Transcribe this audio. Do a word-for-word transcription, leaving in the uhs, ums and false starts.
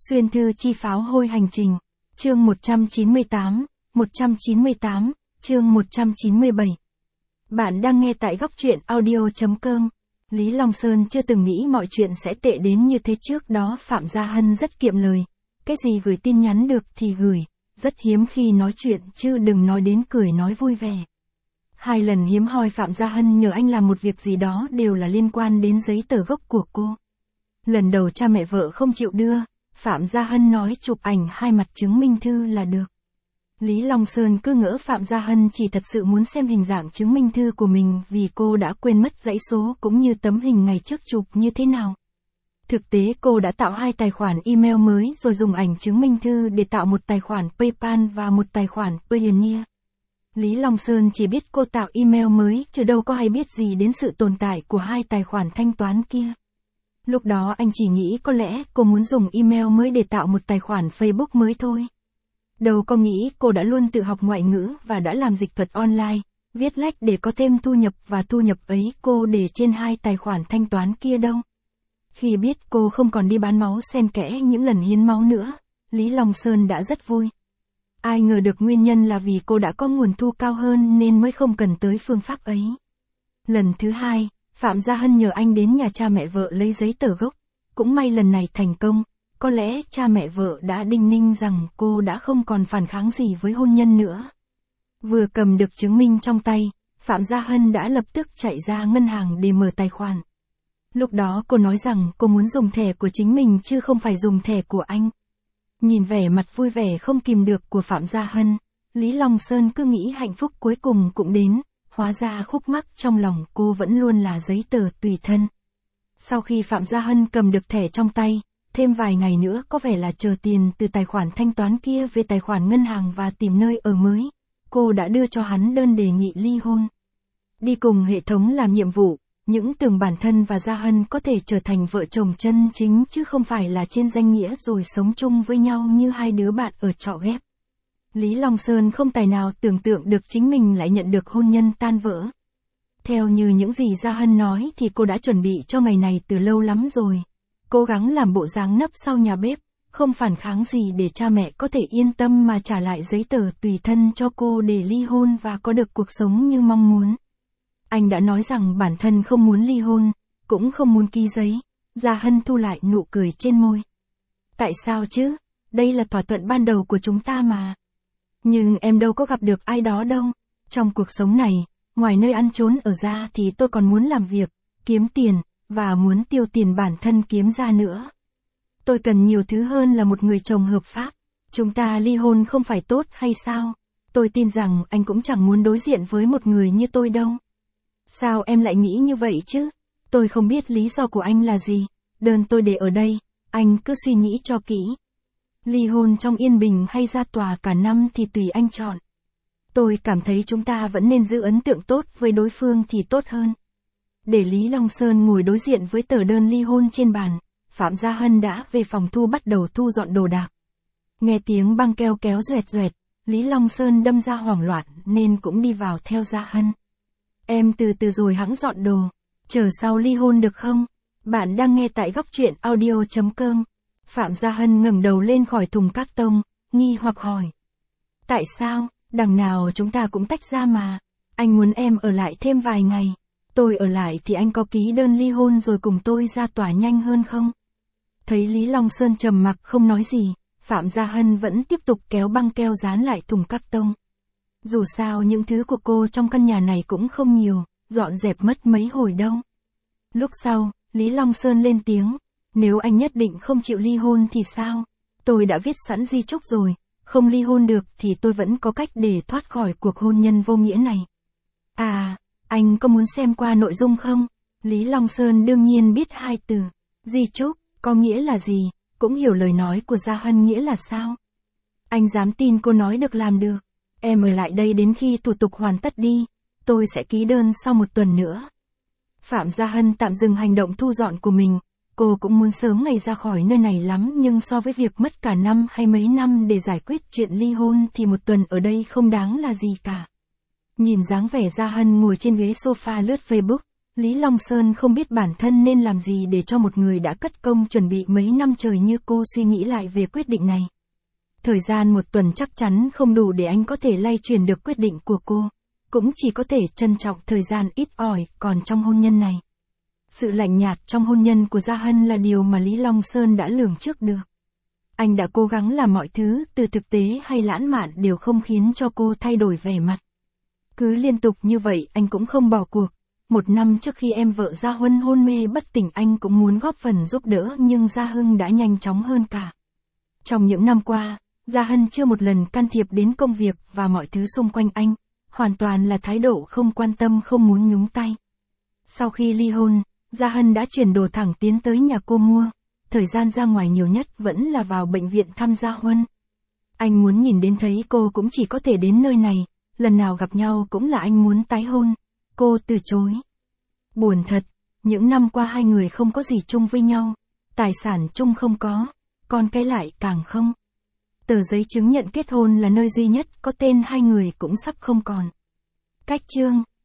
Xuyên thư chi pháo hôi hành trình. Chương một trăm chín mươi tám, một trăm chín mươi tám, chương một trăm chín mươi bảy. Bạn đang nghe tại góc truyện audio.com. Lý Long Sơn chưa từng nghĩ mọi chuyện sẽ tệ đến như thế. Trước đó Phạm Gia Hân rất kiệm lời. Cái gì gửi tin nhắn được thì gửi, rất hiếm khi nói chuyện chứ đừng nói đến cười nói vui vẻ. Hai lần hiếm hoi Phạm Gia Hân nhờ anh làm một việc gì đó đều là liên quan đến giấy tờ gốc của cô. Lần đầu cha mẹ vợ không chịu đưa, Phạm Gia Hân nói chụp ảnh hai mặt chứng minh thư là được. Lý Long Sơn cứ ngỡ Phạm Gia Hân chỉ thật sự muốn xem hình dạng chứng minh thư của mình vì cô đã quên mất dãy số cũng như tấm hình ngày trước chụp như thế nào. Thực tế cô đã tạo hai tài khoản email mới rồi dùng ảnh chứng minh thư để tạo một tài khoản PayPal và một tài khoản Payoneer. Lý Long Sơn chỉ biết cô tạo email mới chứ đâu có hay biết gì đến sự tồn tại của hai tài khoản thanh toán kia. Lúc đó anh chỉ nghĩ có lẽ cô muốn dùng email mới để tạo một tài khoản Facebook mới thôi. Đâu có nghĩ cô đã luôn tự học ngoại ngữ và đã làm dịch thuật online, viết lách để có thêm thu nhập và thu nhập ấy cô để trên hai tài khoản thanh toán kia đâu. Khi biết cô không còn đi bán máu xen kẽ những lần hiến máu nữa, Lý Long Sơn đã rất vui. Ai ngờ được nguyên nhân là vì cô đã có nguồn thu cao hơn nên mới không cần tới phương pháp ấy. Lần thứ hai, Phạm Gia Hân nhờ anh đến nhà cha mẹ vợ lấy giấy tờ gốc. Cũng may lần này thành công, có lẽ cha mẹ vợ đã đinh ninh rằng cô đã không còn phản kháng gì với hôn nhân nữa. Vừa cầm được chứng minh trong tay, Phạm Gia Hân đã lập tức chạy ra ngân hàng để mở tài khoản. Lúc đó cô nói rằng cô muốn dùng thẻ của chính mình chứ không phải dùng thẻ của anh. Nhìn vẻ mặt vui vẻ không kìm được của Phạm Gia Hân, Lý Long Sơn cứ nghĩ hạnh phúc cuối cùng cũng đến, hóa ra khúc mắc trong lòng cô vẫn luôn là giấy tờ tùy thân. Sau khi Phạm Gia Hân cầm được thẻ trong tay, thêm vài ngày nữa có vẻ là chờ tiền từ tài khoản thanh toán kia về tài khoản ngân hàng và tìm nơi ở mới, cô đã đưa cho hắn đơn đề nghị ly hôn. Đi cùng hệ thống làm nhiệm vụ, những tưởng bản thân và Gia Hân có thể trở thành vợ chồng chân chính chứ không phải là trên danh nghĩa rồi sống chung với nhau như hai đứa bạn ở trọ ghép. Lý Long Sơn không tài nào tưởng tượng được chính mình lại nhận được hôn nhân tan vỡ. Theo như những gì Gia Hân nói thì cô đã chuẩn bị cho ngày này từ lâu lắm rồi. Cố gắng làm bộ dáng nấp sau nhà bếp, không phản kháng gì để cha mẹ có thể yên tâm mà trả lại giấy tờ tùy thân cho cô để ly hôn và có được cuộc sống như mong muốn. Anh đã nói rằng bản thân không muốn ly hôn, cũng không muốn ký giấy. Gia Hân thu lại nụ cười trên môi. Tại sao chứ? Đây là thỏa thuận ban đầu của chúng ta mà. Nhưng em đâu có gặp được ai đó đâu. Trong cuộc sống này, ngoài nơi ăn trốn ở ra thì tôi còn muốn làm việc, kiếm tiền, và muốn tiêu tiền bản thân kiếm ra nữa. Tôi cần nhiều thứ hơn là một người chồng hợp pháp. Chúng ta ly hôn không phải tốt hay sao? Tôi tin rằng anh cũng chẳng muốn đối diện với một người như tôi đâu. Sao em lại nghĩ như vậy chứ? Tôi không biết lý do của anh là gì. Đơn tôi để ở đây, anh cứ suy nghĩ cho kỹ. Ly hôn trong yên bình hay ra tòa cả năm thì tùy anh chọn. Tôi cảm thấy chúng ta vẫn nên giữ ấn tượng tốt với đối phương thì tốt hơn. Để Lý Long Sơn ngồi đối diện với tờ đơn ly hôn trên bàn, Phạm Gia Hân đã về phòng thu bắt đầu thu dọn đồ đạc. Nghe tiếng băng keo kéo doẹt doẹt, Lý Long Sơn đâm ra hoảng loạn nên cũng đi vào theo Gia Hân. Em từ từ rồi hẵng dọn đồ, chờ sau ly hôn được không? Bạn đang nghe tại góc truyện audio.com. Phạm Gia Hân ngẩng đầu lên khỏi thùng các tông, nghi hoặc hỏi. Tại sao, đằng nào chúng ta cũng tách ra mà, anh muốn em ở lại thêm vài ngày. Tôi ở lại thì anh có ký đơn ly hôn rồi cùng tôi ra tòa nhanh hơn không? Thấy Lý Long Sơn trầm mặc không nói gì, Phạm Gia Hân vẫn tiếp tục kéo băng keo dán lại thùng các tông. Dù sao những thứ của cô trong căn nhà này cũng không nhiều, dọn dẹp mất mấy hồi đâu. Lúc sau, Lý Long Sơn lên tiếng. Nếu anh nhất định không chịu ly hôn thì sao? Tôi đã viết sẵn di chúc rồi, không ly hôn được thì tôi vẫn có cách để thoát khỏi cuộc hôn nhân vô nghĩa này. À, anh có muốn xem qua nội dung không? Lý Long Sơn đương nhiên biết hai từ. Di chúc, có nghĩa là gì, cũng hiểu lời nói của Gia Hân nghĩa là sao. Anh dám tin cô nói được làm được. Em ở lại đây đến khi thủ tục hoàn tất đi, tôi sẽ ký đơn sau một tuần nữa. Phạm Gia Hân tạm dừng hành động thu dọn của mình. Cô cũng muốn sớm ngày ra khỏi nơi này lắm nhưng so với việc mất cả năm hay mấy năm để giải quyết chuyện ly hôn thì một tuần ở đây không đáng là gì cả. Nhìn dáng vẻ Gia Hân ngồi trên ghế sofa lướt Facebook, Lý Long Sơn không biết bản thân nên làm gì để cho một người đã cất công chuẩn bị mấy năm trời như cô suy nghĩ lại về quyết định này. Thời gian một tuần chắc chắn không đủ để anh có thể lay chuyển được quyết định của cô. Cũng chỉ có thể trân trọng thời gian ít ỏi còn trong hôn nhân này. Sự lạnh nhạt trong hôn nhân của Gia Hân là điều mà Lý Long Sơn đã lường trước được. Anh đã cố gắng làm mọi thứ, từ thực tế hay lãng mạn đều không khiến cho cô thay đổi vẻ mặt. Cứ liên tục như vậy anh cũng không bỏ cuộc. Một năm trước khi em vợ Gia Huân hôn mê bất tỉnh anh cũng muốn góp phần giúp đỡ nhưng Gia Hưng đã nhanh chóng hơn cả. Trong những năm qua, Gia Hân chưa một lần can thiệp đến công việc và mọi thứ xung quanh anh, hoàn toàn là thái độ không quan tâm không muốn nhúng tay. Sau khi ly hôn, Gia Hân đã chuyển đồ thẳng tiến tới nhà cô mua, thời gian ra ngoài nhiều nhất vẫn là vào bệnh viện thăm Gia Huân. Anh muốn nhìn đến thấy cô cũng chỉ có thể đến nơi này, lần nào gặp nhau cũng là anh muốn tái hôn, cô từ chối. Buồn thật, những năm qua hai người không có gì chung với nhau, tài sản chung không có, con cái lại càng không. Tờ giấy chứng nhận kết hôn là nơi duy nhất có tên hai người cũng sắp không còn. Cách chương